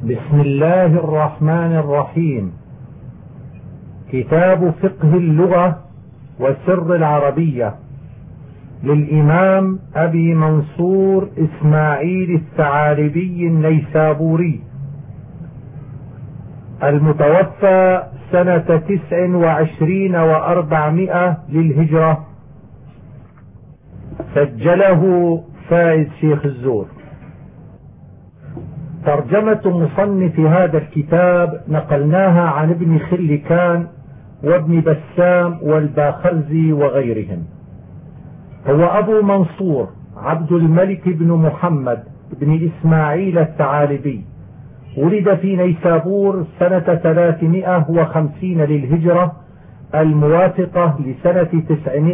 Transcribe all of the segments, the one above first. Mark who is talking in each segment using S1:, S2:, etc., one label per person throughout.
S1: بسم الله الرحمن الرحيم. كتاب فقه اللغة وسر العربية للإمام أبي منصور إسماعيل الثعالبي النيسابوري، المتوفى سنة 29 و400 للهجرة، سجله فايز شيخ الزور. ترجمة مصنف هذا الكتاب نقلناها عن ابن خلكان وابن بسام والباخرزي وغيرهم. هو أبو منصور عبد الملك بن محمد بن إسماعيل الثعالبي، ولد في نيسابور سنة 350 للهجرة، الموافقة لسنة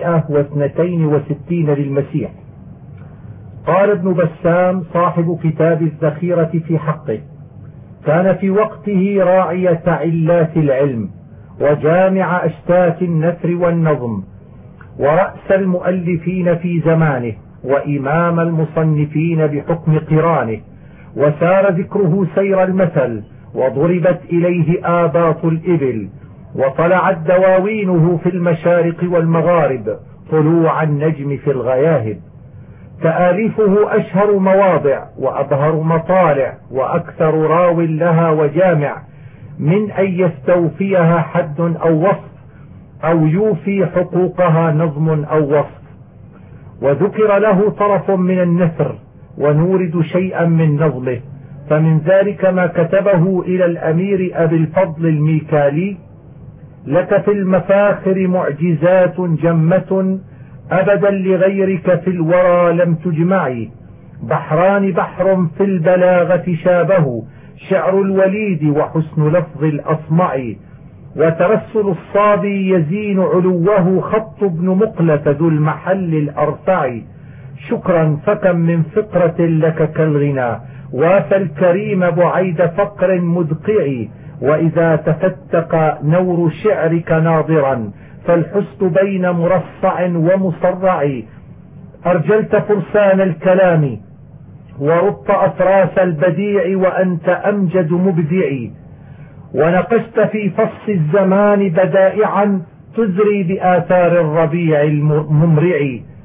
S1: 962 للمسيح. قال ابن بسام صاحب كتاب الذخيرة في حقه: كان في وقته راعية علات العلم، وجامع أشتات النثر والنظم، ورأس المؤلفين في زمانه، وإمام المصنفين بحكم قرانه، وسار ذكره سير المثل، وضربت إليه آباط الإبل، وطلعت دواوينه في المشارق والمغارب طلوع النجم في الغياهب. تآليفه أشهر مواضع وأظهر مطالع، وأكثر راو لها وجامع من أن يستوفيها حد أو وصف، أو يوفي حقوقها نظم أو وصف. وذكر له طرف من النثر، ونورد شيئا من نظمه، فمن ذلك ما كتبه إلى الأمير أبي الفضل الميكالي: لك في المفاخر معجزات جمة، أبدا لغيرك في الورى لم تجمعي. بحران بحر في البلاغة شابه، شعر الوليد وحسن لفظ الأصمع. وترسل الصابي يزين علوه، خط ابن مقلة ذو المحل الأرفع. شكرا فكم من فقرة لك كالغنى، وافى الكريم بعيد فقر مدقع. وإذا تفتق نور شعرك ناظرا، فالحسن بين مرصع ومصرع. أرجلت فرسان الكلام، وربط أفراس البديع، وأنت أمجد مبدع. ونقشت في فص الزمان بدائعا، تزري بآثار الربيع الممرع.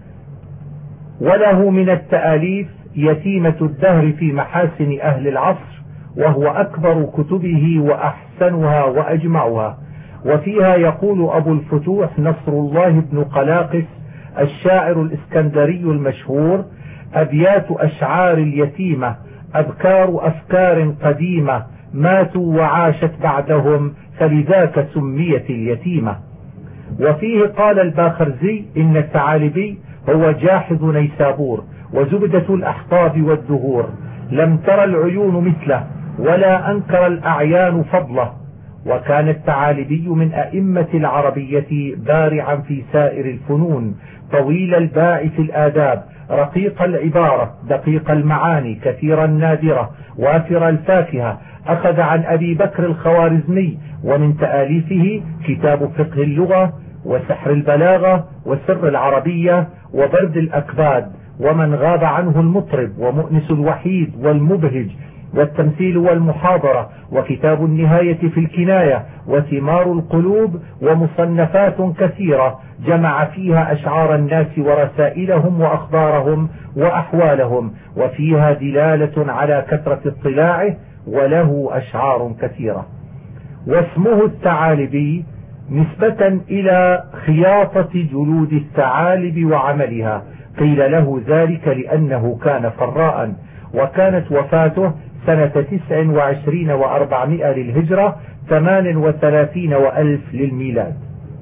S1: وله من التآليف يتيمة الدهر في محاسن أهل العصر، وهو أكبر كتبه وأحسنها وأجمعها. وفيها يقول أبو الفتوح نصر الله بن قلاقس الشاعر الإسكندري المشهور: أبيات أشعار اليتيمة، أبكار أفكار قديمة، ماتوا وعاشت بعدهم، فلذاك سميت اليتيمة. وفيه قال الباخرزي: إن الثعالبي هو جاحظ نيسابور، وزبدة الأحقاب والدهور، لم تر العيون مثله، ولا أنكر الأعيان فضله. وكان الثعالبي من أئمة العربية، بارعا في سائر الفنون، طويل الباع في الآداب، رقيق العبارة، دقيق المعاني، كثير النادرة، وافر الفاكهة. أخذ عن أبي بكر الخوارزمي. ومن تآليفه كتاب فقه اللغة، وسحر البلاغة، وسر العربية، وبرد الأكباد، ومن غاب عنه المطرب، ومؤنس الوحيد، والمبهج، والتمثيل والمحاضرة، وكتاب النهاية في الكناية، وثمار القلوب، ومصنفات كثيرة جمع فيها أشعار الناس ورسائلهم وأخبارهم وأحوالهم، وفيها دلالة على كثرة اطلاعه، وله أشعار كثيرة. واسمه الثعالبي نسبة إلى خياطة جلود الثعالب وعملها، قيل له ذلك لأنه كان فراء. وكانت وفاته سنة 29 و400 للهجرة، 38 وألف للميلاد.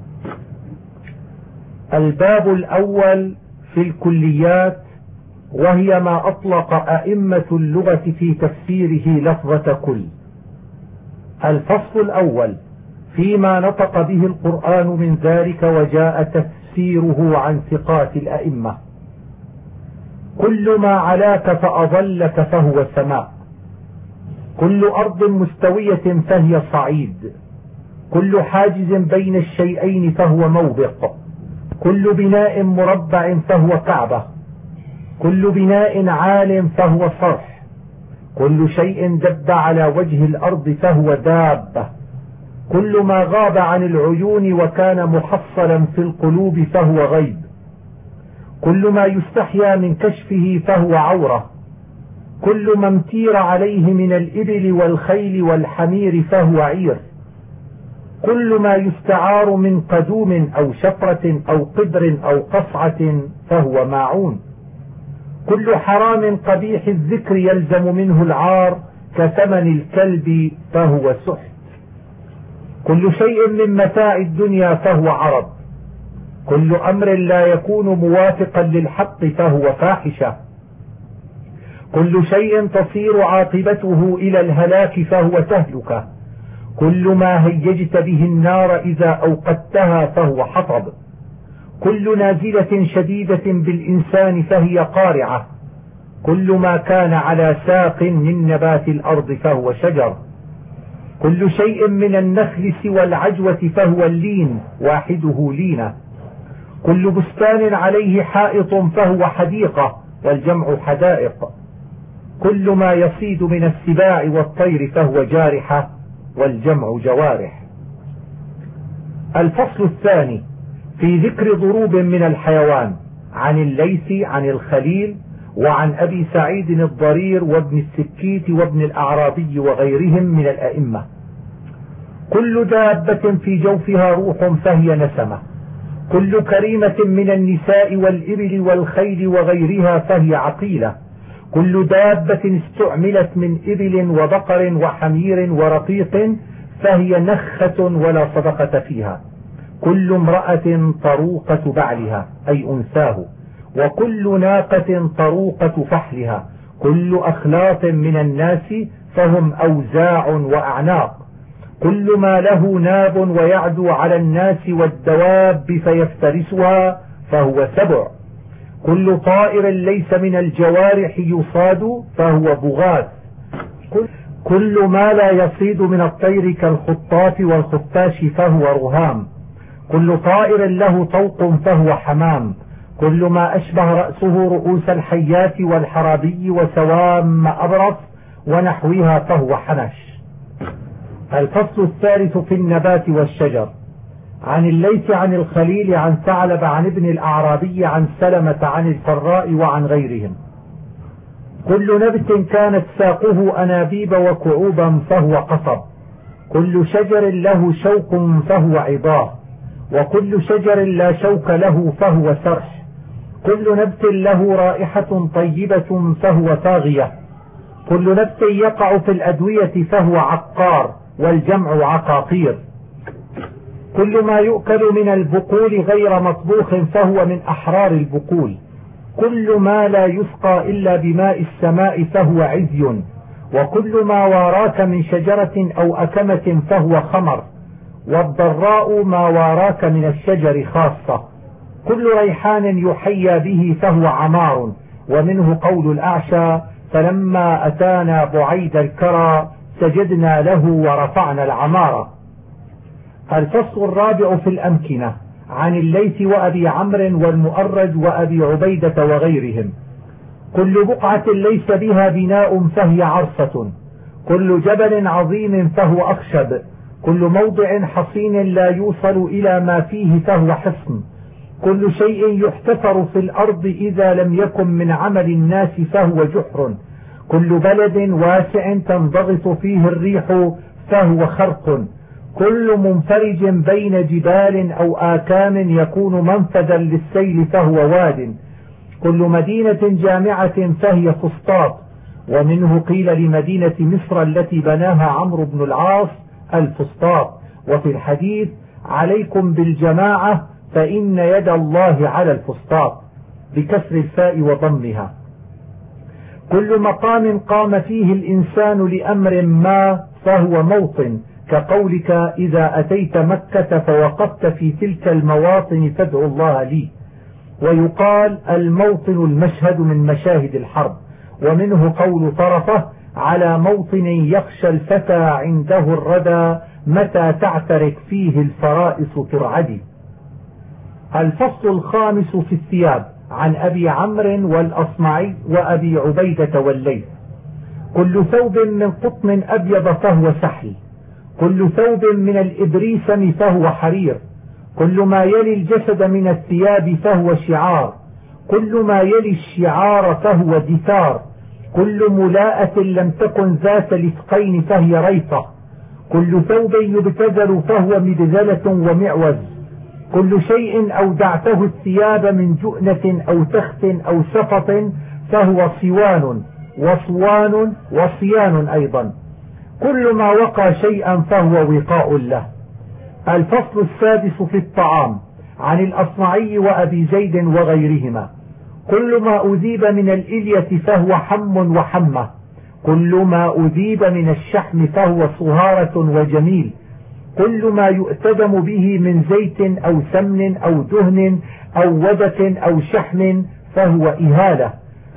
S1: الباب الأول في الكليات، وهي ما أطلق أئمة اللغة في تفسيره لفظة كل. الفصل الأول فيما نطق به القرآن من ذلك، وجاء تفسيره عن ثقات الأئمة. كل ما علاك فأضلك فهو سماء، كل أرض مستوية فهي صعيد، كل حاجز بين الشيئين فهو موبق، كل بناء مربع فهو كعبة، كل بناء عال فهو صرح، كل شيء دب على وجه الأرض فهو دابة، كل ما غاب عن العيون وكان محصلا في القلوب فهو غيب، كل ما يستحيا من كشفه فهو عورة، كل ما امتير عليه من الإبل والخيل والحمير فهو عير، كل ما يستعار من قدوم أو شفرة أو قدر أو قصعة فهو ماعون، كل حرام قبيح الذكر يلزم منه العار كثمن الكلب فهو سحت، كل شيء من متاع الدنيا فهو عرض، كل أمر لا يكون موافقا للحق فهو فاحشة، كل شيء تصير عاقبته إلى الهلاك فهو تهلكة، كل ما هيجت به النار إذا أوقدتها فهو حطب، كل نازلة شديدة بالإنسان فهي قارعة، كل ما كان على ساق من نبات الأرض فهو شجر، كل شيء من النخل سوى العجوة فهو اللين واحده لينة، كل بستان عليه حائط فهو حديقة والجمع حدائق، كل ما يصيد من السباع والطير فهو جارحة والجمع جوارح. الفصل الثاني في ذكر ضروب من الحيوان، عن الليث عن الخليل وعن أبي سعيد الضرير وابن السكيت وابن الأعرابي وغيرهم من الأئمة. كل دابة في جوفها روح فهي نسمة، كل كريمة من النساء والإبل والخيل وغيرها فهي عقيلة، كل دابة استعملت من إبل وبقر وحمير ورقيق فهي نخة ولا صدقة فيها، كل امرأة طروقة بعلها أي أنثاه، وكل ناقة طروقة فحلها، كل أخلاط من الناس فهم أوزاع وأعناق، كل ما له ناب ويعدو على الناس والدواب فيفترسها فهو سبع، كل طائر ليس من الجوارح يصاد فهو بغاث، كل ما لا يصيد من الطير كالخطاف والخفاش فهو رهام، كل طائر له طوق فهو حمام، كل ما أشبه رأسه رؤوس الحيات والحرابي وسوام أبرص ونحوها فهو حنش. الفصل الثالث في النبات والشجر، عن الليث عن الخليل عن ثعلب عن ابن الأعرابي عن سلمة عن الفراء وعن غيرهم. كل نبت كانت ساقه أنابيب وكعوبا فهو قصب، كل شجر له شوك فهو عضاه، وكل شجر لا شوك له فهو سرح، كل نبت له رائحة طيبة فهو طاغية، كل نبت يقع في الأدوية فهو عقار والجمع عقاقير، كل ما يؤكل من البقول غير مطبوخ فهو من أحرار البقول، كل ما لا يسقى إلا بماء السماء فهو عزي، وكل ما واراك من شجرة أو أكمة فهو خمر، والضراء ما واراك من الشجر خاصة، كل ريحان يحيى به فهو عمار، ومنه قول الأعشى فلما أتانا بعيد الكرى سجدنا له ورفعنا العمارة. الفصل الرابع في الأمكنة، عن الليث وأبي عمرو والمؤرج وأبي عبيدة وغيرهم. كل بقعة ليس بها بناء فهي عرصة، كل جبل عظيم فهو أخشب، كل موضع حصين لا يوصل إلى ما فيه فهو حصن، كل شيء يحتفر في الأرض إذا لم يكن من عمل الناس فهو جحر، كل بلد واسع تنضغط فيه الريح فهو خرق، كل منفرج بين جبال أو آكام يكون منفذا للسيل فهو واد، كل مدينة جامعة فهي فسطاط، ومنه قيل لمدينة مصر التي بناها عمرو بن العاص الفسطاط، وفي الحديث عليكم بالجماعة فإن يد الله على الفسطاط بكسر الفاء وضمها. كل مقام قام فيه الإنسان لأمر ما فهو موطن، كقولك إذا أتيت مكة فوقفت في تلك المواطن فادعوا الله لي. ويقال الموطن المشهد من مشاهد الحرب، ومنه قول طرفه على موطن يخشى الفتى عنده الردى متى تعترك فيه الفرائس ترعدي. الفصل الخامس في الثياب، عن أبي عمرو والأصمعي وأبي عبيدة والليث. كل ثوب من قطن أبيض فهو سحل، كل ثوب من الإبريسم فهو حرير، كل ما يلي الجسد من الثياب فهو شعار، كل ما يلي الشعار فهو دثار، كل ملاءة لم تكن ذات لثقين فهي ريطة، كل ثوب يبتذل فهو مبذلة ومعوز، كل شيء أودعته الثياب من جؤنة أو تخت أو سفط فهو صوان وصوان وصيان أيضا، كل ما وقى شيئا فهو وقاء له. الفصل السادس في الطعام عن الأصمعي وأبي زيد وغيرهما: كل ما أذيب من الإلية فهو حم وحمة، كل ما أذيب من الشحم فهو صهارة وجميل، كل ما يؤتدم به من زيت أو سمن أو دهن أو ودة أو شحم فهو إهالة،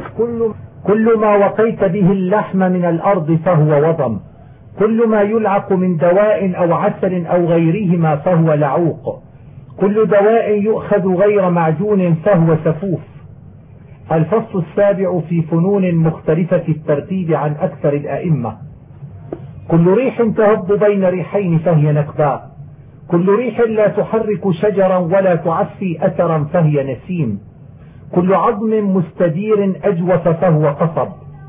S1: كل ما وقيت به اللحم من الأرض فهو وضم، كل ما يلعق من دواء أو عسل أو غيرهما فهو لعوق، كل دواء يؤخذ غير معجون فهو سفوف. الفصل السابع في فنون مختلفة الترتيب عن أكثر الأئمة: كل ريح تهب بين ريحين فهي نكباء، كل ريح لا تحرك شجرا ولا تعفي أثرا فهي نسيم، كل عظم مستدير أجوف فهو قصب،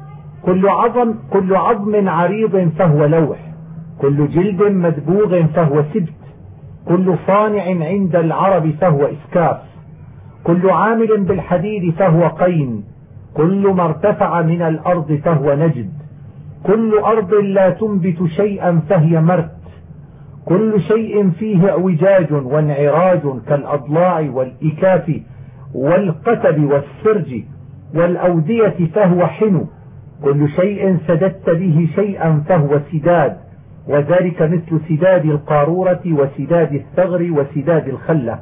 S1: كل عظم عريض فهو لوح، كل جلد مدبوغ فهو سبت، كل صانع عند العرب فهو إسكاف، كل عامل بالحديد فهو قين، كل ما ارتفع من الأرض فهو نجد، كل أرض لا تنبت شيئا فهي مرت، كل شيء فيه اعوجاج وانعراج كالأضلاع والإكاف والقتب والسرج والأودية فهو حنو، كل شيء سددت به شيئا فهو سداد، وذلك مثل سداد القارورة وسداد الثغر وسداد الخلة.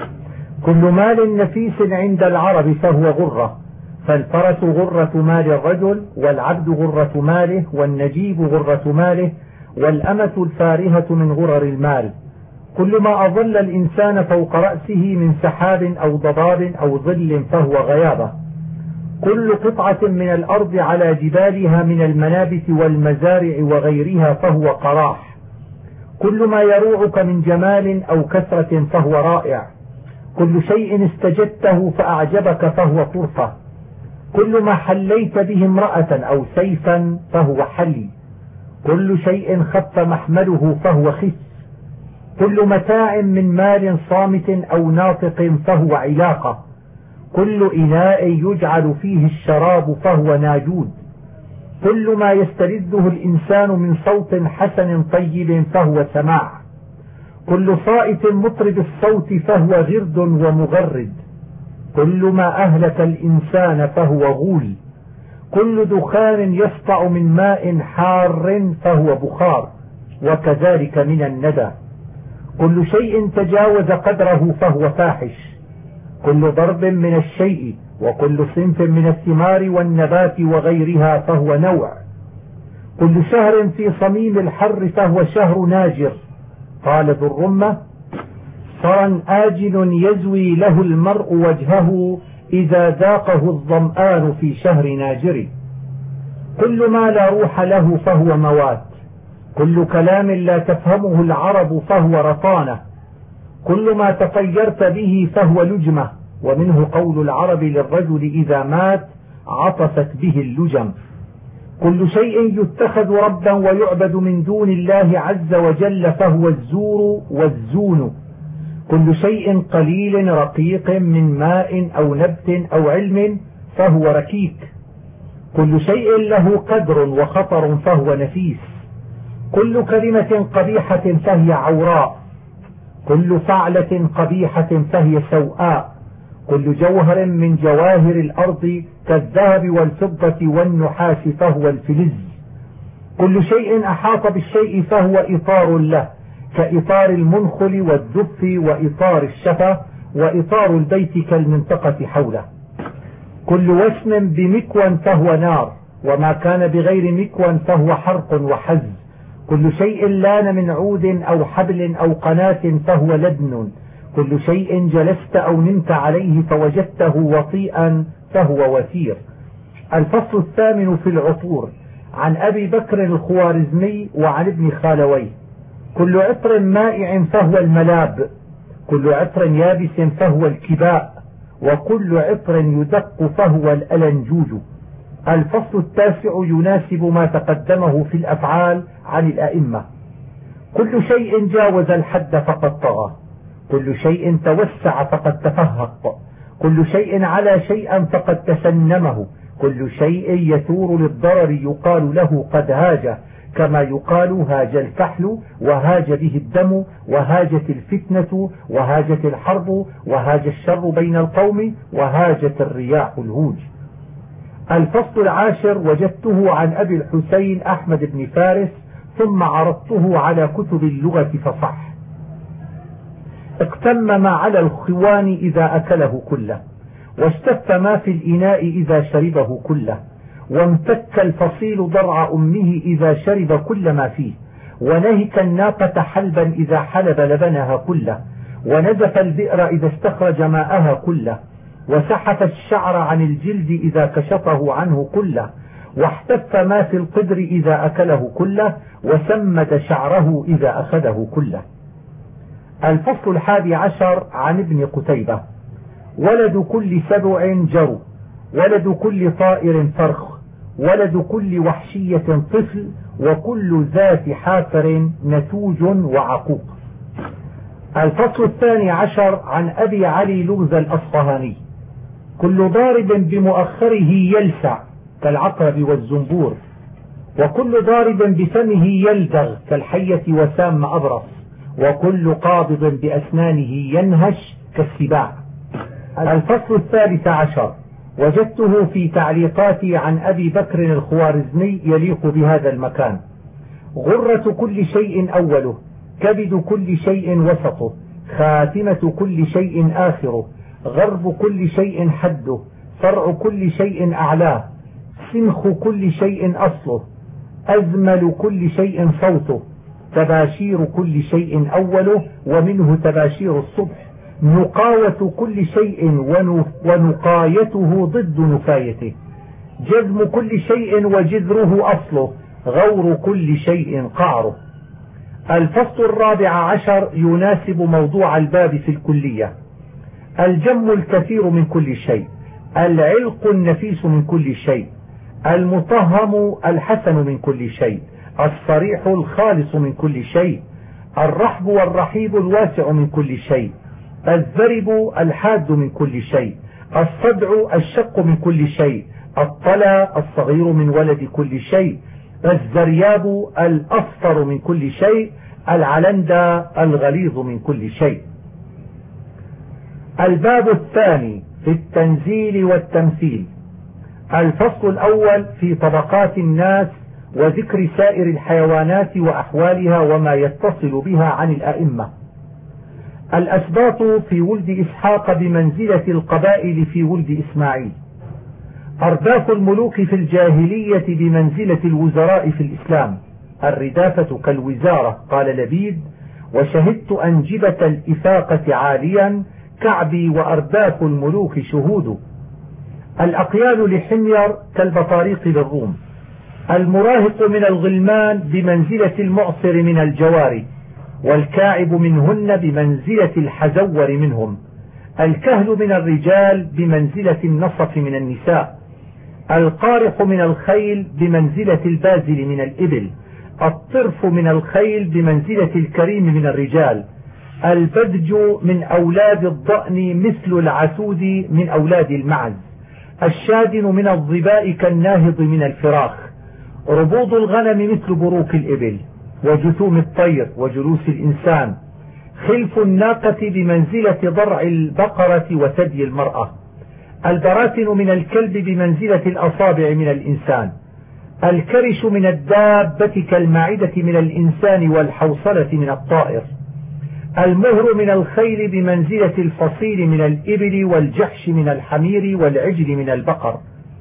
S1: كل مال نفيس عند العرب فهو غرة، فالفرس غرة مال الرجل، والعبد غرة ماله، والنجيب غرة ماله، والأمة الفارهة من غرر المال. كل ما أظل الإنسان فوق رأسه من سحاب أو ضباب أو ظل فهو غيابة. كل قطعة من الأرض على جبالها من المنابت والمزارع وغيرها فهو قراح. كل ما يروعك من جمال أو كثرة فهو رائع. كل شيء استجدته فأعجبك فهو طرفة. كل ما حليت به امرأة أو سيفا فهو حلي. كل شيء خف محمله فهو خس. كل متاع من مال صامت أو ناطق فهو علاقة. كل إناء يجعل فيه الشراب فهو ناجود. كل ما يستلذه الإنسان من صوت حسن طيب فهو سماع. كل صائت مطرب الصوت فهو غرد ومغرد. كل ما أهلك الإنسان فهو غول. كل دخان يسطع من ماء حار فهو بخار، وكذلك من الندى. كل شيء تجاوز قدره فهو فاحش. كل ضرب من الشيء وكل صنف من الثمار والنبات وغيرها فهو نوع. كل شهر في صميم الحر فهو شهر ناجر. قال ذو الرمة: صرا آجل يزوي له المرء وجهه إذا ذاقه الظمآن في شهر ناجر. كل ما لا روح له فهو موات. كل كلام لا تفهمه العرب فهو رطانة. كل ما تطيرت به فهو لجمة، ومنه قول العرب للرجل إذا مات عطفت به اللجم. كل شيء يتخذ ربا ويعبد من دون الله عز وجل فهو الزور والزون. كل شيء قليل رقيق من ماء أو نبت أو علم فهو ركيك. كل شيء له قدر وخطر فهو نفيس. كل كلمة قبيحة فهي عوراء. كل فعلة قبيحة فهي سوءاء. كل جوهر من جواهر الأرض كالذهب والفضة والنحاس فهو الفلز. كل شيء أحاط بالشيء فهو إطار له، كإطار المنخل والدف وإطار الشفا وإطار البيت كالمنطقة حوله. كل وسم بمكوى فهو نار، وما كان بغير مكوى فهو حرق وحز. كل شيء لان من عود أو حبل أو قناة فهو لدن. كل شيء جلست أو نمت عليه فوجدته وطيئا فهو وثير. الفصل الثامن في العطور عن أبي بكر الخوارزمي وعن ابن خالويه: كل عطر مائع فهو الملاب، كل عطر يابس فهو الكباء، وكل عطر يدق فهو الألنجوج. الفصل التاسع يناسب ما تقدمه في الأفعال عن الأئمة: كل شيء جاوز الحد فقد طغى، كل شيء توسع فقد تفهق، كل شيء على شيئا فقد تسنمه، كل شيء يثور للضرر يقال له قد هاج، كما يقال هاج الفحل وهاج به الدم وهاجت الفتنة وهاجت الحرب وهاج الشر بين القوم وهاجت الرياح الهوج. الفصل العاشر وجدته عن أبي الحسين أحمد بن فارس ثم عرضته على كتب اللغة فصح: اقتم ما على الخوان إذا أكله كله، واستف ما في الإناء إذا شربه كله، وامتك الفصيل ضرع أمه إذا شرب كل ما فيه، ونهك الناقة حلبا إذا حلب لبنها كله، ونزف البئر إذا استخرج ماءها كله، وسحف الشعر عن الجلد إذا كشطه عنه كله، واحتف ما في القدر إذا أكله كله، وسمد شعره إذا أخذه كله. الفصل 11 عن ابن قتيبة: ولد كل سبع جرو، ولد كل طائر فرخ، ولد كل وحشية طفل، وكل ذات حافر نتوج وعقوق. الفصل 12 عن أبي علي لغز الأصفهاني: كل ضارب بمؤخره يلسع كالعقرب والزنبور، وكل ضارب بفمه يلدغ كالحية وسام أبرص، وكل قابض بأسنانه ينهش كالسباع. الفصل 13 وجدته في تعليقاتي عن أبي بكر الخوارزمي يليق بهذا المكان: غرة كل شيء أوله، كبد كل شيء وسطه، خاتمة كل شيء آخره، غرب كل شيء حده، فرع كل شيء أعلاه، سنخ كل شيء أصله، أزمل كل شيء صوته، تباشير كل شيء أوله ومنه تباشير الصبح، نقاوة كل شيء ونقايته ضد نفايته، جذم كل شيء وجذره أصله، غور كل شيء قعره. الفصل 14 يناسب موضوع الباب في الكلية: الجم الكثير من كل شيء، العلق النفيس من كل شيء، المطهم الحسن من كل شيء، الصريح الخالص من كل شيء، الرحب والرحيب الواسع من كل شيء، الذرب الحاد من كل شيء، الصدع الشق من كل شيء، الطلى الصغير من ولد كل شيء، الزرياب الأصفر من كل شيء، العلندة الغليظ من كل شيء. الباب الثاني في التنزيل والتمثيل: الفصل الأول في طبقات الناس وذكر سائر الحيوانات وأحوالها وما يتصل بها عن الأئمة. الأسباط في ولد إسحاق بمنزلة القبائل في ولد إسماعيل. أرداف الملوك في الجاهلية بمنزلة الوزراء في الإسلام. الردافة كالوزارة، قال لبيد: وشهدت أنجبة الإفاقة عاليا، كعبي وأرداف الملوك شهود. الأقيال لحمير كالبطاريق للروم. المراهق من الغلمان بمنزلة المعصر من الجواري، والكاعب منهن بمنزلة الحزور منهم. الكهل من الرجال بمنزلة النصف من النساء. القارح من الخيل بمنزلة البازل من الإبل. الطرف من الخيل بمنزلة الكريم من الرجال. البدج من أولاد الضأن مثل العسود من أولاد المعز. الشادن من الظباء كالناهض من الفراخ. ربوض الغنم مثل بروك الإبل، وجثوم الطير وجلوس الإنسان. خلف الناقة بمنزلة ضرع البقرة وثدي المرأة. البراتن من الكلب بمنزلة الأصابع من الإنسان. الكرش من الدابة كالمعدة من الإنسان والحوصلة من الطائر. المهر من الخيل بمنزلة الفصيل من الإبل والجحش من الحمير والعجل من البقر.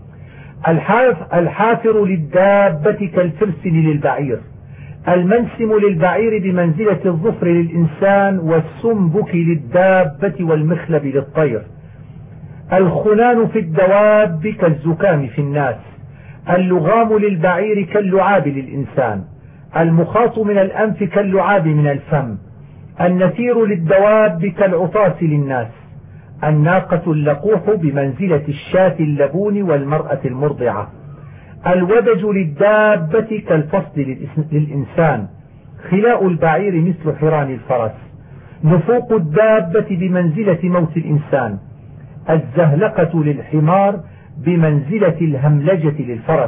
S1: الحافر للدابة كالفرسل للبعير. المنسم للبعير بمنزلة الظفر للإنسان والسنبك للدابة والمخلب للطير. الخنان في الدواب كالزكام في الناس. اللغام للبعير كاللعاب للإنسان، المخاط من الأنف كاللعاب من الفم، النسير للدواب كالعطاس للناس، الناقة اللقوح بمنزلة الشاة اللبون والمرأة المرضعة، الودج للدابة كالفصل للإنسان، خلاء البعير مثل حران الفرس، نفوق الدابة بمنزلة موت الإنسان، الزهلقة للحمار بمنزلة الهملجة للفرس،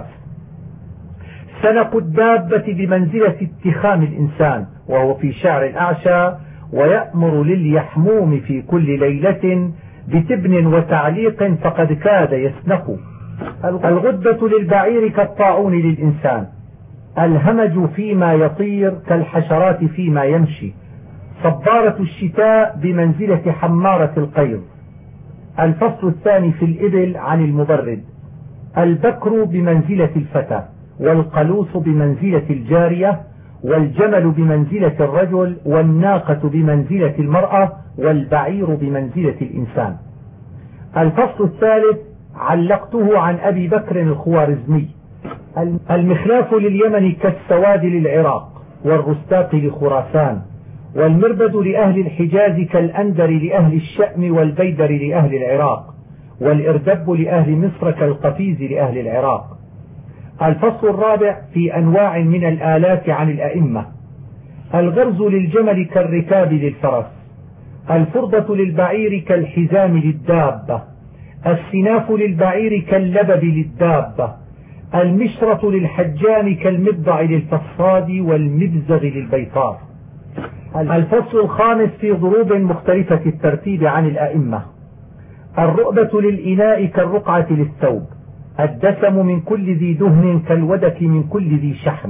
S1: سنق الدابة بمنزلة اتخام الإنسان وهو في شعر الأعشى، ويأمر لليحموم في كل ليلة بتبن وتعليق فقد كاد يسنق. الغدة للبعير كالطاعون للإنسان، الهمج فيما يطير كالحشرات فيما يمشي، صبارة الشتاء بمنزلة حمارة القيظ. الفصل الثاني في الإبل عن المبرد، البكر بمنزلة الفتى، والقلوص بمنزلة الجارية، والجمل بمنزلة الرجل، والناقة بمنزلة المرأة، والبعير بمنزلة الإنسان. الفصل الثالث علقته عن أبي بكر الخوارزمي، المخلاف لليمن كالسواد للعراق، والرستاق لخراسان، والمربد لأهل الحجاز كالأندر لأهل الشأم، والبيدر لأهل العراق، والإردب لأهل مصر كالقفيز لأهل العراق. الفصل الرابع في أنواع من الآلات عن الأئمة، الغرز للجمل كالركاب للفرس، الفرضة للبعير كالحزام للدابة، السناف للبعير كاللبب للدابة، المشرة للحجام كالمبضع للفصاد، والمبزغ للبيطار. الفصل الخامس في ضروب مختلفة الترتيب عن الأئمة، الرؤبة للإناء كالرقعة للثوب، الدسم من كل ذي دهن كالودك من كل ذي شحم،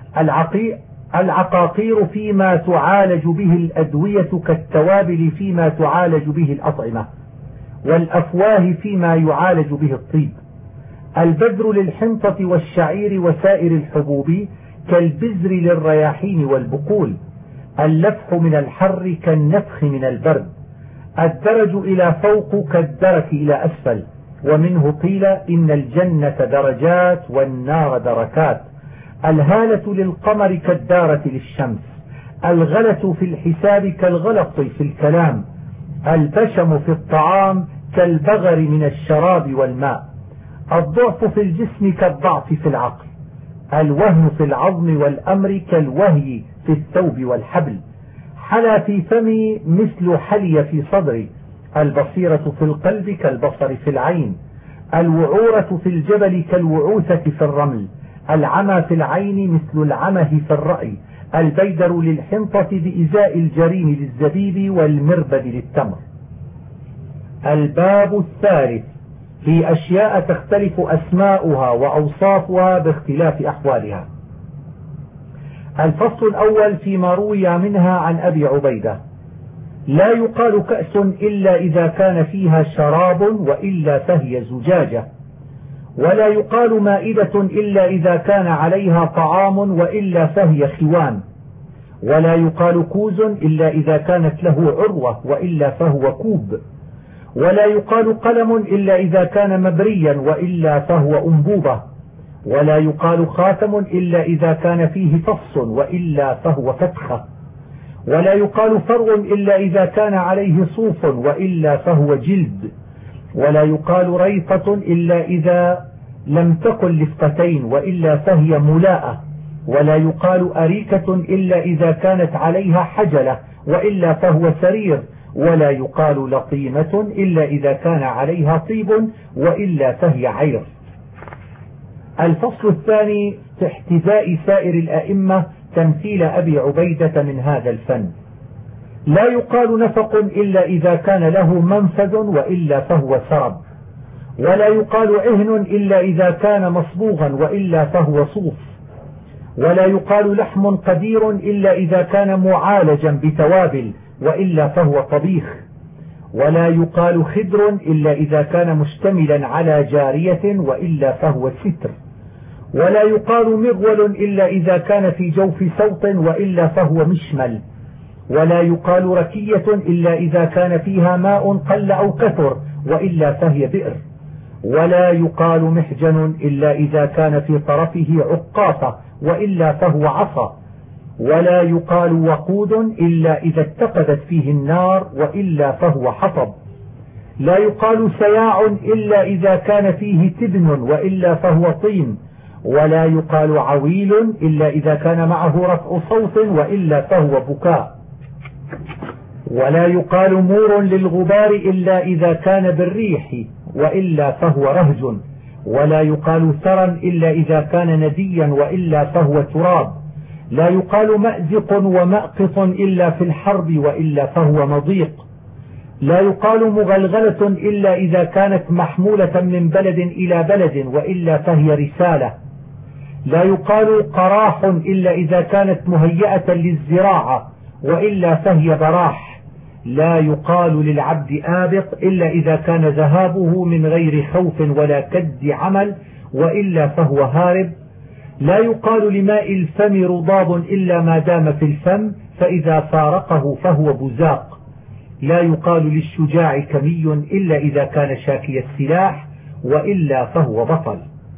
S1: العقاقير فيما تعالج به الأدوية كالتوابل فيما تعالج به الأطعمة، والأفواه فيما يعالج به الطيب، البذر للحنطة والشعير وسائر الحبوب كالبزر للرياحين والبقول، اللفح من الحر كالنفخ من البرد، الدرج إلى فوق كالدرك إلى أسفل، ومنه قيل إن الجنة درجات والنار دركات، الهالة للقمر كالدارة للشمس، الغلة في الحساب كالغلط في الكلام، البشم في الطعام كالبغر من الشراب والماء، الضعف في الجسم كالضعف في العقل، الوهن في العظم والأمر كالوهي في الثوب والحبل، حلى في فمي مثل حلي في صدري، البصيرة في القلب كالبصر في العين، الوعورة في الجبل كالوعوثة في الرمل، العمى في العين مثل العمه في الرأي، البيدر للحنطة بإزاء الجرين للزبيب، والمربد للتمر. الباب الثالث في أشياء تختلف أسماؤها وأوصافها باختلاف أحوالها. الفصل الأول فيما روي منها عن أبي عبيدة، لا يقال كأس إلا إذا كان فيها شراب وإلا فهي زجاجة، ولا يقال مائدة إلا إذا كان عليها طعام وإلا فهي خوان، ولا يقال كوز إلا إذا كانت له عروة وإلا فهو كوب، ولا يقال قلم إلا إذا كان مبريا وإلا فهو أنبوبة، ولا يقال خاتم إلا إذا كان فيه فص وإلا فهو فتخة، ولا يقال فرو إلا إذا كان عليه صوف وإلا فهو جلد، ولا يقال ريطة إلا إذا لم تكن لفتين وإلا فهي ملاءة، ولا يقال أريكة إلا إذا كانت عليها حجلة وإلا فهو سرير، ولا يقال لطيمة إلا إذا كان عليها طيب وإلا فهي عير. الفصل الثاني في احتذاء سائر الأئمة تمثيل أبي عبيدة من هذا الفن، لا يقال نفق إلا إذا كان له منفذ وإلا فهو سرب، ولا يقال عهن إلا إذا كان مصبوغا وإلا فهو صوف، ولا يقال لحم قدير إلا إذا كان معالجا بتوابل وإلا فهو طبيخ، ولا يقال خدر إلا إذا كان مشتملا على جارية وإلا فهو ستر، ولا يقال مغول إلا إذا كان في جوف سوط وإلا فهو مشمل، ولا يقال ركية إلا إذا كان فيها ماء قل أو كثر وإلا فهي بئر، ولا يقال محجن إلا إذا كان في طرفه عقافة وإلا فهو عصا، ولا يقال وقود إلا إذا اتقدت فيه النار وإلا فهو حطب، لا يقال سياع إلا إذا كان فيه تبن وإلا فهو طين، ولا يقال عويل إلا إذا كان معه رفع صوت وإلا فهو بكاء، ولا يقال مور للغبار إلا إذا كان بالريح وإلا فهو رهج، ولا يقال ثرى إلا إذا كان نديا وإلا فهو تراب، لا يقال مأزق ومأقط إلا في الحرب وإلا فهو مضيق، لا يقال مغلغلة إلا إذا كانت محمولة من بلد إلى بلد وإلا فهي رسالة، لا يقال قراح إلا إذا كانت مهيئة للزراعة وإلا فهي براح، لا يقال للعبد آبق إلا إذا كان ذهابه من غير خوف ولا كد عمل وإلا فهو هارب، لا يقال لماء الفم رضاب إلا ما دام في الفم فإذا فارقه فهو بزاق، لا يقال للشجاع كمي إلا إذا كان شاكي السلاح وإلا فهو بطل.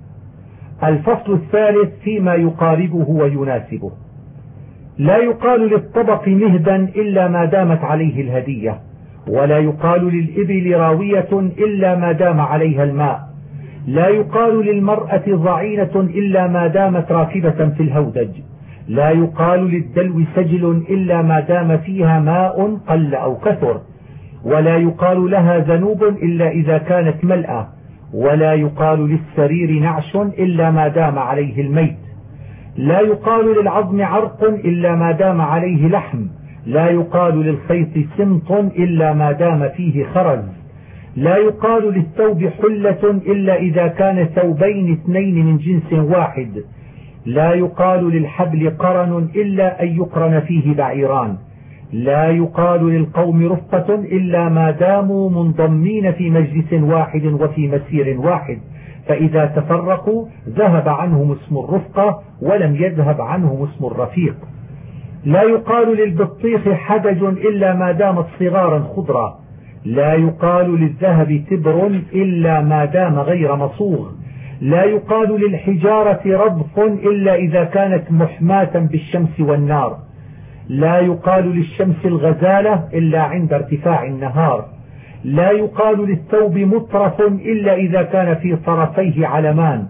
S1: الفصل الثالث فيما يقاربه ويناسبه. لا يقال للطبق مهدا إلا ما دامت عليه الهدية، ولا يقال للإبل راوية إلا ما دام عليها الماء، لا يقال للمرأة ضعينة إلا ما دامت راكبة في الهودج، لا يقال للدلو سجل إلا ما دام فيها ماء قل أو كثر، ولا يقال لها ذنوب إلا إذا كانت ملأة، ولا يقال للسرير نعش إلا ما دام عليه الميت، لا يقال للعظم عرق إلا ما دام عليه لحم، لا يقال للخيط سمط إلا ما دام فيه خرز، لا يقال للثوب حلة إلا إذا كان ثوبين اثنين من جنس واحد، لا يقال للحبل قرن إلا أن يقرن فيه بعيران، لا يقال للقوم رفقة إلا ما داموا منضمين في مجلس واحد وفي مسير واحد، فإذا تفرقوا ذهب عنهم اسم الرفقة ولم يذهب عنهم اسم الرفيق، لا يقال للبطيخ حدج إلا ما دامت صغارا خضرا، لا يقال للذهب تبر إلا ما دام غير مصوغ، لا يقال للحجارة رضف إلا إذا كانت محماة بالشمس والنار، لا يقال للشمس الغزالة إلا عند ارتفاع النهار، لا يقال للثوب مطرف إلا إذا كان في طرفيه علمان،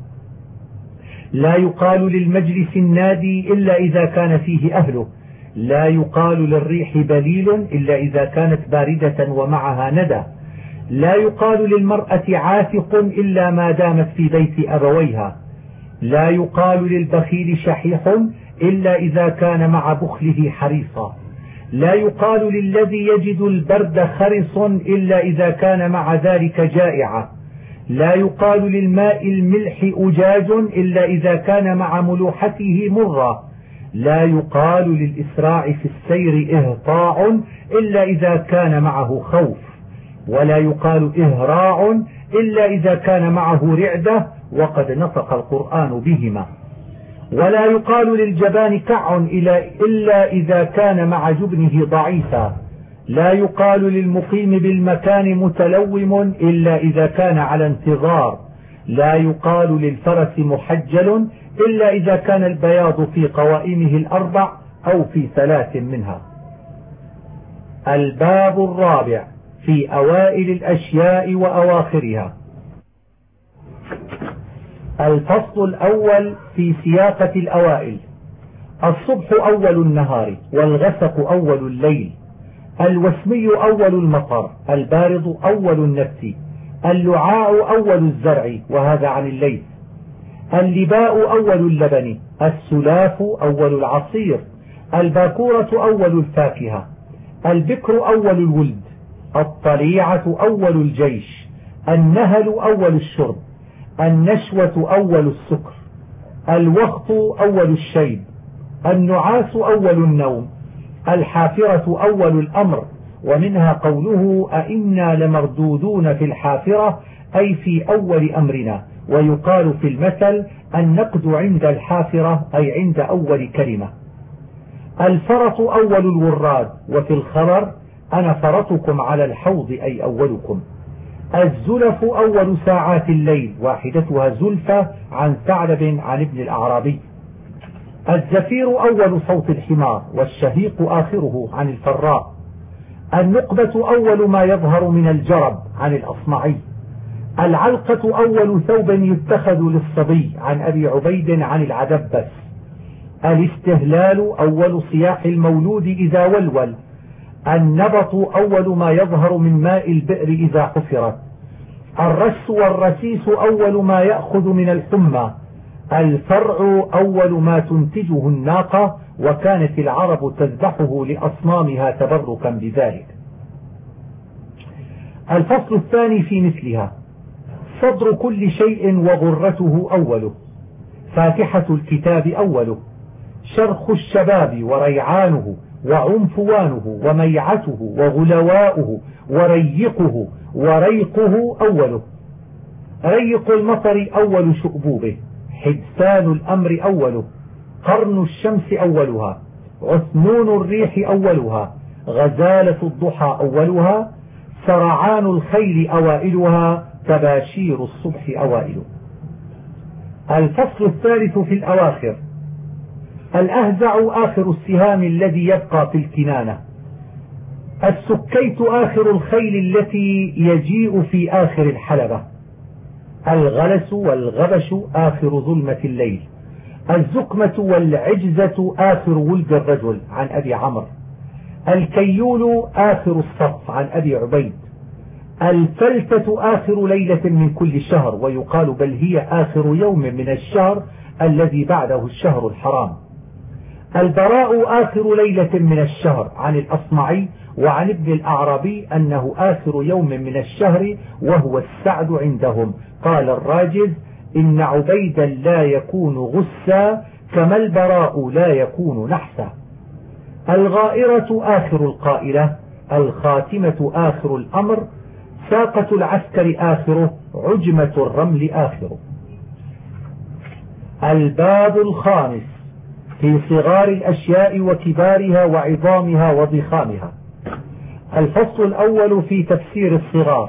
S1: لا يقال للمجلس النادي إلا إذا كان فيه أهله، لا يقال للريح بليل إلا إذا كانت باردة ومعها ندى، لا يقال للمرأة عاتق إلا ما دامت في بيت أبويها، لا يقال للبخيل شحيح إلا إذا كان مع بخله حريصا، لا يقال للذي يجد البرد خرص إلا إذا كان مع ذلك جائعا، لا يقال للماء الملح أجاج إلا إذا كان مع ملوحته مرة، لا يقال للإسراع في السير إهطاع إلا إذا كان معه خوف، ولا يقال إهراع إلا إذا كان معه رعدة وقد نطق القرآن بهما، ولا يقال للجبان كع إلا إذا كان مع جبنه ضعيفا، لا يقال للمقيم بالمكان متلوم إلا إذا كان على انتظار، لا يقال للفرس محجل إلا إذا كان البياض في قوائمه الأربع أو في 3 منها. الباب الرابع في أوائل الأشياء وأواخرها. الفصل الأول في سياقة الأوائل. الصبح أول النهار، والغسق أول الليل، الوسمي أول المطر، البارض أول النبت، اللعاع أول الزرع وهذا عن الليل، اللباء أول اللبن، السلاف أول العصير، الباكورة أول الفاكهة، البكر أول الولد، الطليعة أول الجيش، النهل أول الشرب، النشوة أول السكر، الوخط أول الشيب، النعاس أول النوم، الحافرة أول الأمر، ومنها قوله أئنا لمردودون في الحافرة أي في أول أمرنا، ويقال في المثل النقد عند الحافرة أي عند أول كلمة. الفرط أول الوراد، وفي الخبر أنا فرطكم على الحوض أي أولكم. الزلف أول ساعات الليل، واحدتها زلفة، عن ثعلب عن ابن الأعرابي. الزفير أول صوت الحمار، والشهيق آخره، عن الفراء. النقبة أول ما يظهر من الجرب، عن الأصمعي. العلقة أول ثوب يتخذ للصبي، عن أبي عبيد عن العدبس. الاستهلال أول صياح المولود إذا ولول. النبط أول ما يظهر من ماء البئر إذا حفرت. الرس والرسيس أول ما يأخذ من الحمى. الفرع أول ما تنتجه الناقة، وكانت العرب تذبحه لأصنامها تبركا بذلك. الفصل الثاني في مثلها: صدر كل شيء وغرته أوله، فاتحة الكتاب أوله، شرخ الشباب وريعانه وعنفوانه وميعته وغلواؤه وريقه وريقه أوله. ريق المطر أول شؤبوبه، حدثان الأمر أوله، قرن الشمس أولها، عثنون الريح أولها، غزالة الضحى أولها، سرعان الخيل أوائلها، تباشير الصبح أوائله. الفصل الثالث في الأواخر: الأهزع آخر السهام الذي يبقى في الكنانة. السكيت آخر الخيل التي يجيء في آخر الحلبة. الغلس والغبش آخر ظلمة الليل. الزكمة والعجزة آخر ولد الرجل، عن أبي عمرو. الكيول آخر الصف، عن أبي عبيد. الفلتة آخر ليلة من كل شهر، ويقال بل هي آخر يوم من الشهر الذي بعده الشهر الحرام. البراء آخر ليلة من الشهر، عن الأصمعي وعن ابن الأعرابي أنه آخر يوم من الشهر وهو السعد عندهم. قال الراجز: إن عبيدا لا يكون غسا، كما البراء لا يكون نحسا. الغائرة آخر القائلة. الخاتمة آخر الأمر. ساقة العسكر آخره، عجمة الرمل آخره. الباب الخامس في صغار الأشياء وكبارها وعظامها وضخامها. الفصل الأول في تفسير الصغار: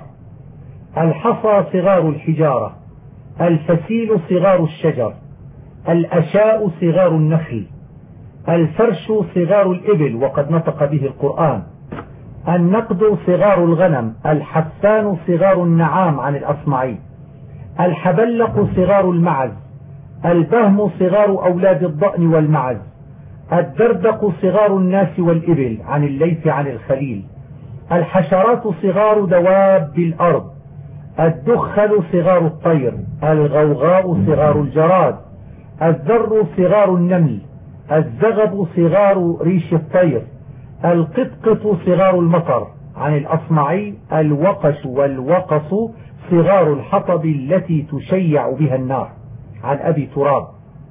S1: الحصى صغار الحجارة، الفسيل صغار الشجر، الأشاء صغار النخل، الفرش صغار الإبل وقد نطق به القرآن، النقد صغار الغنم، الحسان صغار النعام، عن الأصمعي، الحبلق صغار المعز، البهم صغار أولاد الضأن والمعز، الدردق صغار الناس والإبل، عن الليث عن الخليل، الحشرات صغار دواب الأرض، الدخل صغار الطير، الغوغاء صغار الجراد، الذر صغار النمل، الزغب صغار ريش الطير، القطقط صغار المطر، عن الأصمعي، الوقش والوقص صغار الحطب التي تشيع بها النار، عن أبي تراب،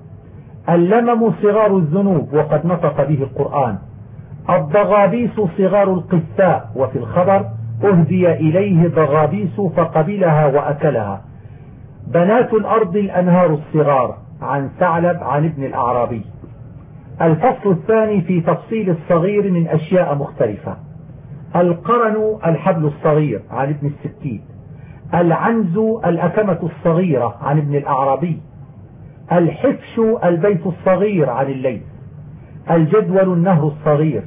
S1: اللمم صغار الذنوب وقد نطق به القرآن، الضغابيس صغار القثاء، وفي الخبر: أهدي إليه ضغابيس فقبلها وأكلها. بنات الأرض الأنهار الصغار، عن ثعلب عن ابن الأعرابي. الفصل الثاني في تفصيل الصغير من أشياء مختلفة: القرن الحبل الصغير، عن ابن السكيت. العنز الأكمة الصغيرة، عن ابن الأعرابي. الحفش البيت الصغير، عن الليث. الجدول النهر الصغير.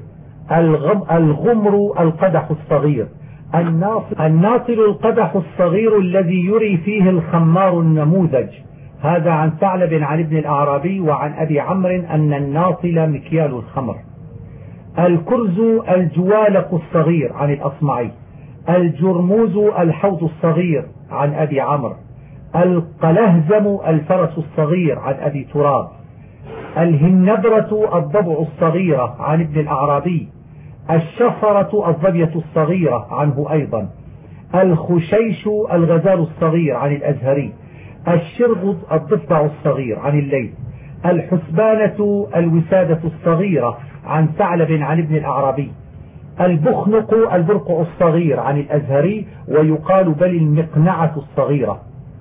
S1: الغمر القدح الصغير. الناطل القدح الصغير الذي يري فيه الخمار النموذج. هذا عن ثعلب عن ابن الأعرابي وعن أبي عمرو أن الناطل مكيال الخمر. الكرز الجوالق الصغير، عن الأصمعي. الجرموز الحوض الصغير، عن أبي عمرو. القلهزم الفرس الصغير، عن أبي تراب. الهنبرة الضبع الصغيرة، عن ابن الأعرابي. الشفرة الظبية الصغيرة، عنه أيضا. الخشيش الغزال الصغير، عن الأزهري. الشرغض الضفدع الصغير، عن الليث. الحسبانة الوسادة الصغيرة، عن ثعلب عن ابن الأعرابي. البخنق البرقع الصغير، عن الأزهري، ويقال بل المقنعة الصغيرة.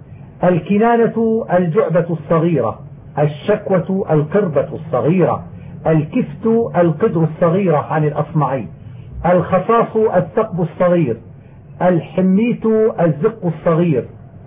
S1: الكنانة الجعبة الصغيرة. الشكوة القربة الصغيرة. الكفت القدر الصغيرة، عن الأصمعي. الخصاص الثقب الصغير. الحميت الزق الصغير،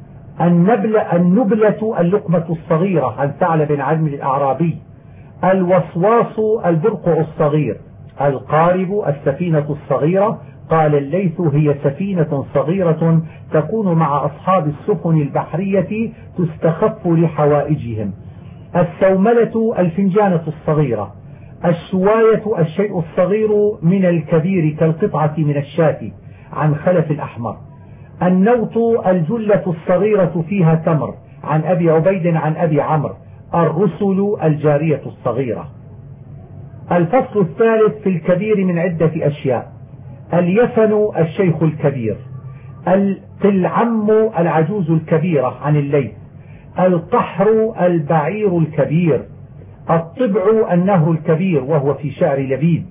S1: النبلة اللقمة الصغيرة عن ثعلب عن الأعرابي، الوصواص البرقع الصغير، القارب السفينة الصغيرة. قال الليث هي سفينة صغيرة تكون مع أصحاب السفن البحرية تستخف لحوائجهم. السوملة الفنجانة الصغيرة، الشواية الشيء الصغير من الكبير كالقطعة من الشاة عن خلف الأحمر. النوط الجلة الصغيرة فيها تمر عن أبي عبيد عن أبي عمرو. الرسل الجارية الصغيرة. الفصل الثالث في الكبير من عدة أشياء: اليفن الشيخ الكبير، العم العجوز الكبيرة عن الليث، القحر البعير الكبير، الطبع النهر الكبير وهو في شعر لبيد،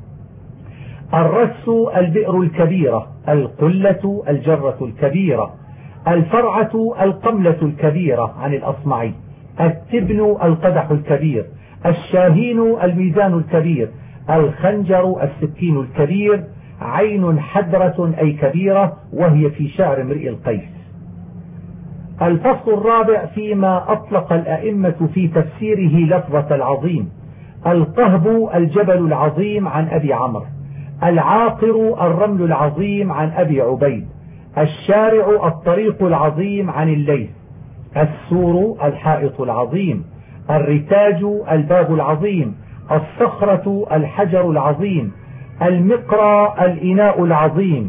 S1: الرس البئر الكبيرة، القلة الجرة الكبيرة، الفرعة القملة الكبيرة عن الأصمعي، التبن القدح الكبير، الشاهين الميزان الكبير، الخنجر السكين الكبير، عين حدرة أي كبيرة وهي في شعر امرئ القيس. الفصل الرابع فيما أطلق الأئمة في تفسيره لفظة العظيم: القهب الجبل العظيم عن أبي عمرو، العاقر الرمل العظيم عن أبي عبيد، الشارع الطريق العظيم عن الليث، السور الحائط العظيم، الرتاج الباب العظيم، الصخرة الحجر العظيم، المقرى الإناء العظيم،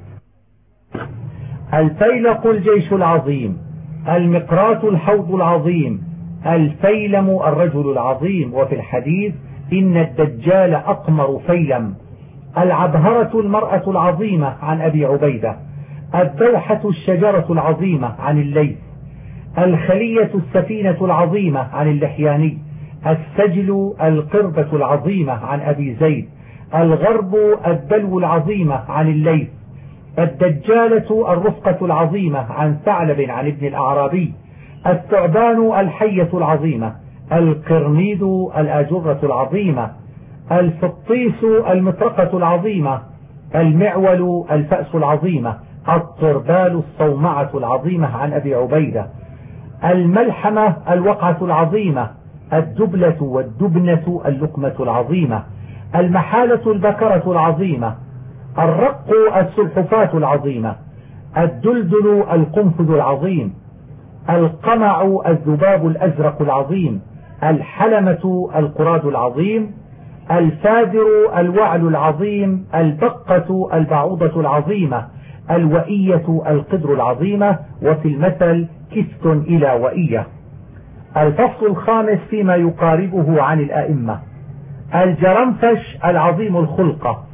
S1: الفيلق الجيش العظيم، المقراة الحوض العظيم، الفيلم الرجل العظيم. وفي الحديث: إن الدجال أقمر فيلم. العبهرة المرأة العظيمة عن أبي عبيدة، الدوحة الشجرة العظيمة عن الليث، الخلية السفينة العظيمة عن اللحياني، السجل القربة العظيمة عن أبي زيد، الغرب الدلو العظيمة عن الليث، الدجالة الرفقة العظيمة عن ثعلب عن ابن الأعرابي، الثعبان الحية العظيمة، القرميد الآجرة العظيمة، الفطيس المطرقة العظيمة، المعول الفأس العظيمة، الطربال الصومعة العظيمة عن أبي عبيدة، الملحمة الوقعة العظيمة، الدبلة والدبنة اللقمة العظيمة، المحالة البكرة العظيمة، الرق السلحفاة العظيمة، الدلدل القنفذ العظيم، القمع الذباب الأزرق العظيم، الحلمة القراد العظيم، الفاذر الوعل العظيم، البقة البعوضة العظيمة، الوئية القدر العظيمة. وفي المثل: كفت إلى وئية. الفصل الخامس فيما يقاربه عن الأئمة: الجرنفش العظيم الخلقة،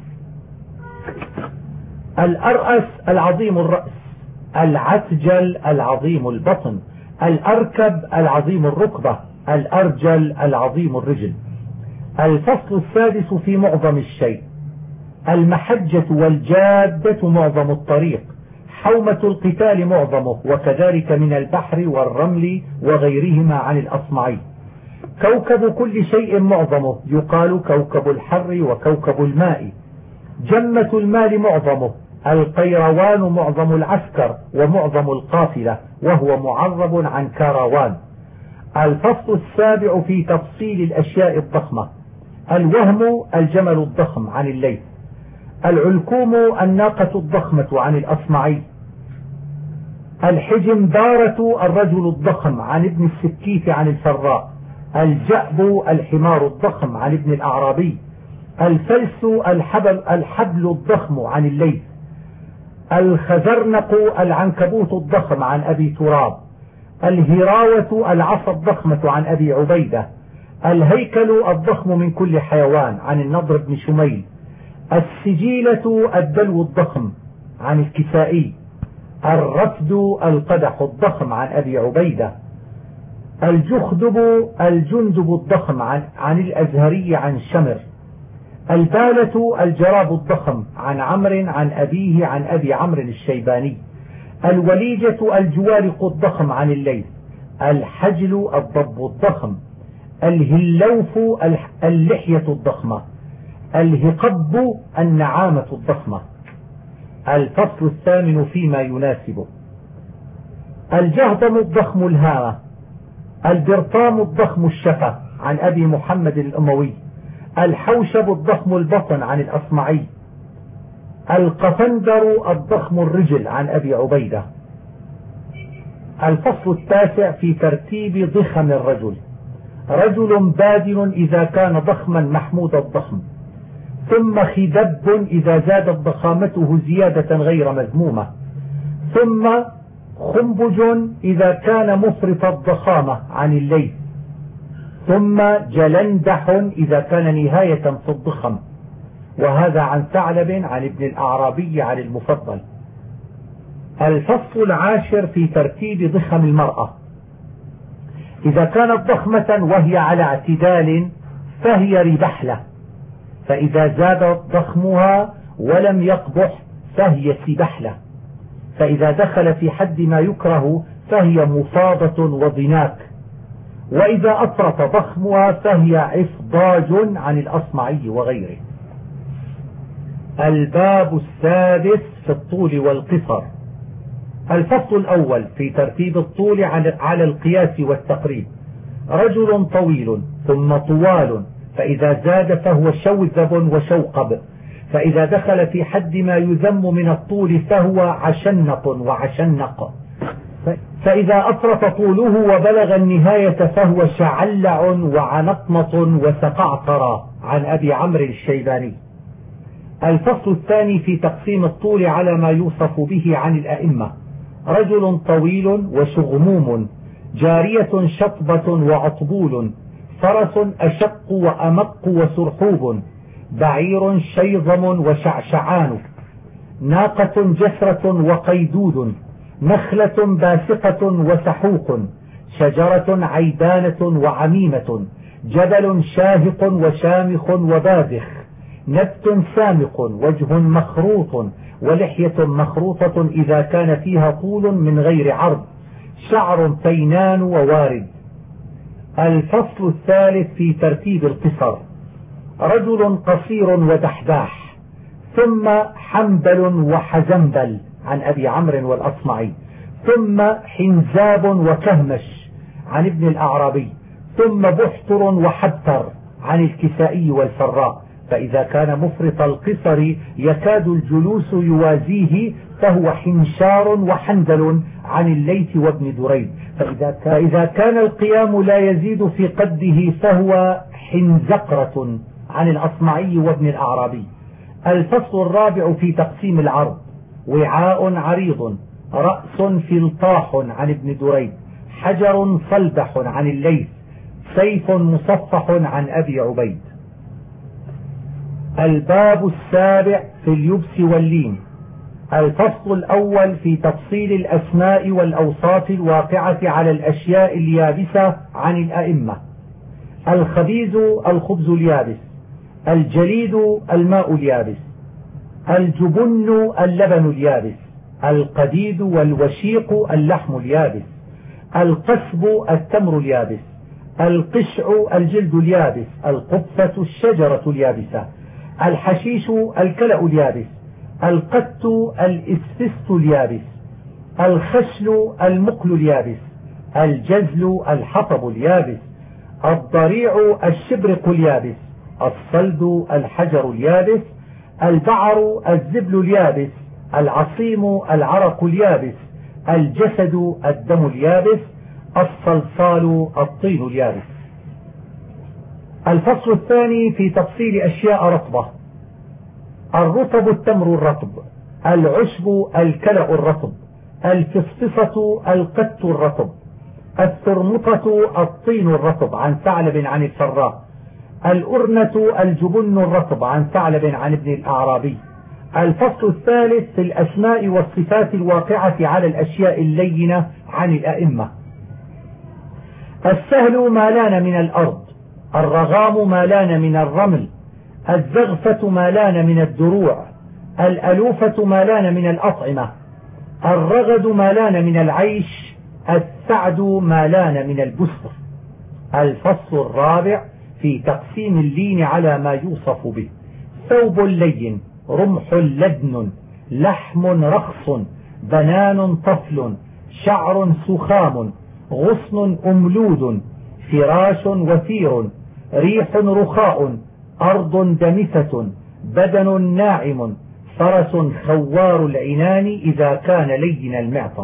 S1: الأرأس العظيم الرأس، العتجل العظيم البطن، الأركب العظيم الركبة، الأرجل العظيم الرجل. الفصل السادس في معظم الشيء: المحجة والجادة معظم الطريق، حومة القتال معظمه، وكذلك من البحر والرمل وغيرهما عن الأصمعي. كوكب كل شيء معظمه، يقال كوكب الحر وكوكب الماء. جمة المال معظمه، القيروان معظم العسكر ومعظم القافلة وهو معرب عن كاروان. الفصل السابع في تفصيل الأشياء الضخمة: الوهم الجمل الضخم عن الليث، العلكوم الناقة الضخمة عن الأصمعي، الحجمبارة الرجل الضخم عن ابن السكيت عن الفراء، الجأب الحمار الضخم عن ابن الأعرابي، الفلس الحبل الضخم عن الليث، الخزرنق العنكبوت الضخم عن أبي تراب، الهراوة العصا الضخمة عن أبي عبيدة، الهيكل الضخم من كل حيوان عن النضر بن شميل، السجيلة الدلو الضخم عن الكسائي، الرفد القدح الضخم عن أبي عبيدة، الجخدب الجندب الضخم عن الأزهري عن شمر، البالة الجراب الضخم عن عمرو عن أبيه عن أبي عمرو الشيباني، الوليجة الجوارق الضخم عن الليث، الحجل الضب الضخم، الهلوف اللحية الضخمة، الهقب النعامة الضخمة. الفصل الثامن فيما يناسبه: الجهضم الضخم الهامة، البرطام الضخم الشفة عن أبي محمد الأموي، الحوشب الضخم البطن عن الأصمعي، القفندر الضخم الرجل عن أبي عبيدة. الفصل التاسع في ترتيب ضخم الرجل: رجل بادن إذا كان ضخما محمود الضخم، ثم خدب إذا زادت ضخامته زيادة غير مذمومة، ثم خنبج إذا كان مفرط الضخامة عن الليث، ثم جلندح إذا كان نهاية في الضخم، وهذا عن ثعلب عن ابن الأعرابي عن المفضل. الفصل العاشر في ترتيب ضخم المرأة: إذا كانت ضخمة وهي على اعتدال فهي ربحلة، فإذا زاد ضخمها ولم يقبح فهي سبحلة، فإذا دخل في حد ما يكره فهي مفاضة وضناك، وإذا أفرط ضخمها فهي عفضاج عن الأصمعي وغيره. الباب السادس في الطول والقصر: الفصل الأول في ترتيب الطول على القياس والتقريب: رجل طويل ثم طوال، فإذا زاد فهو شوذب وشوقب، فإذا دخل في حد ما يذم من الطول فهو عشنق وعشنق، فإذا أفرط طوله وبلغ النهاية فهو شعلع وعنقمط وسقعطر عن أبي عمرو الشيباني. الفصل الثاني في تقسيم الطول على ما يوصف به عن الأئمة: رجل طويل وشغموم، جارية شطبة وعطبول، فرس أشق وأمق وسرحوب، بعير شيظم وشعشعان، ناقة جسرة وقيدود، نخلة باسقة وسحوق، شجرة عيدانة وعميمة، جبل شاهق وشامخ وباذخ، نبت سامق، وجه مخروط، ولحية مخروطة إذا كان فيها طول من غير عرض، شعر فينان ووارد. الفصل الثالث في ترتيب القصر: رجل قصير ودحداح، ثم حنبل وحزنبل عن أبي عمرو والأصمعي، ثم حنزاب وكهمش عن ابن الأعرابي، ثم بحتر وحبتر عن الكسائي والفراء، فإذا كان مفرط القصر يكاد الجلوس يوازيه فهو حنشار وحندل عن الليث وابن دريد، فإذا كان القيام لا يزيد في قده فهو حنزقرة عن الأصمعي وابن الأعرابي. الفصل الرابع في تقسيم العرض: وعاء عريض، رأس فلطاح عن ابن دريد، حجر صلبح عن الليث، سيف مصفح عن أبي عبيد. الباب السابع في اليبس واللين: الفصل الأول في تفصيل الأسماء والأوصاف الواقعة على الأشياء اليابسة عن الأئمة: الخبيز الخبز اليابس، الجليد الماء اليابس، الجبن اللبن اليابس، القديد والوشيق اللحم اليابس، القسب التمر اليابس، القشع الجلد اليابس، القفة الشجرة اليابسة، الحشيش الكلأ اليابس، القت الإسفست اليابس، الخشل المقل اليابس، الجزل الحطب اليابس، الضريع الشبرق اليابس، الصلد الحجر اليابس، البعر الزبل اليابس، العصيم العرق اليابس، الجسد الدم اليابس، الصلصال الطين اليابس. الفصل الثاني في تفصيل أشياء رطبة: الرطب التمر الرطب، العشب الكلأ الرطب، الفصفصة القت الرطب، الثرمطة الطين الرطب عن ثعلب عن الفراء، الأرنة الجبن الرطب عن ثعلب عن ابن الأعرابي. الفصل الثالث في الأسماء والصفات الواقعة على الأشياء اللينة عن الأئمة: السهل ما لان من الأرض، الرغام ما لان من الرمل، الزغفة ما لان من الدروع، الألوفة ما لان من الأطعمة، الرغد ما لان من العيش، السعد ما لان من البسر. الفصل الرابع في تقسيم اللين على ما يوصف به: ثوب لين، رمح لدن، لحم رخص، بنان طفل، شعر سخام، غصن أملود، فراش وثير، ريح رخاء، أرض دمثة، بدن ناعم، فرس خوار العنان إذا كان لين المعطف.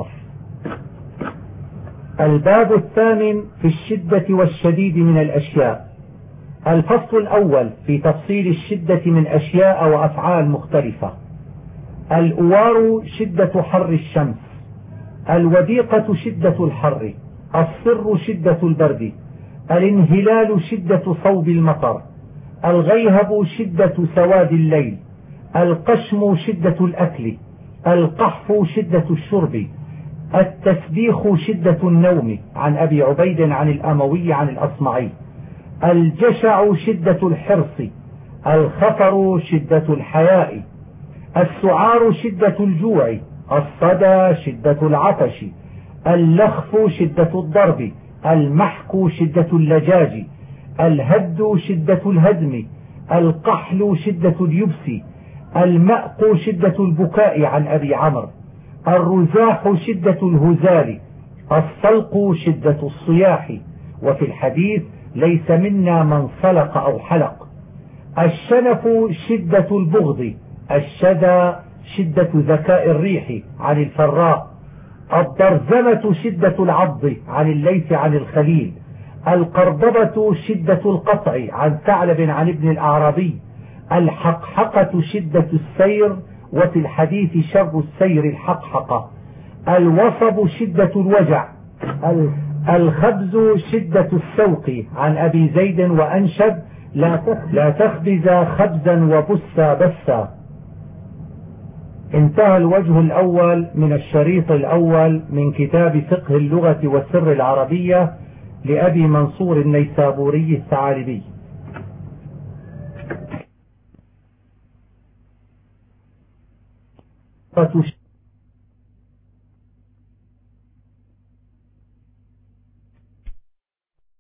S1: الباب الثامن في الشدة والشديد من الأشياء. الفصل الأول في تفصيل الشدة من أشياء وأفعال مختلفة. الأوار شدة حر الشمس، الوديقة شدة الحر، الصر شدة البرد، الانهلال شدة صوب المطر، الغيهب شدة سواد الليل، القشم شدة الأكل، القحف شدة الشرب، التسبيخ شدة النوم. عن أبي عبيد عن الأموي عن الأصمعي. الجشع شدة الحرص، الخفر شدة الحياء، السعار شدة الجوع، الصدى شدة العطش، اللخف شدة الضرب، المحك شدة اللجاج، الهد شدة الهدم، القحل شدة اليبس، المأق شدة البكاء. عن أبي عمرو. الرزاح شدة الهزال، الصلق شدة الصياح. وفي الحديث ليس منا من صلق أو حلق. الشنف شدة البغض، الشدى شدة ذكاء الريح. عن الفراء. الضرزمة شدة العض. عن الليث عن الخليل. القرضبة شدة القطع. عن ثعلب عن ابن الأعرابي. الحقحقة شدة السير، وفي الحديث شر السير الحقحقة. الوصب شدة الوجع. الخبز شدة السوق. عن أبي زيد وأنشب لا تخبز خبزا وبسا بسا. انتهى الوجه الأول من الشريط الأول من كتاب فقه اللغة والسر العربية لأبي منصور النيسابوري الثعالبي.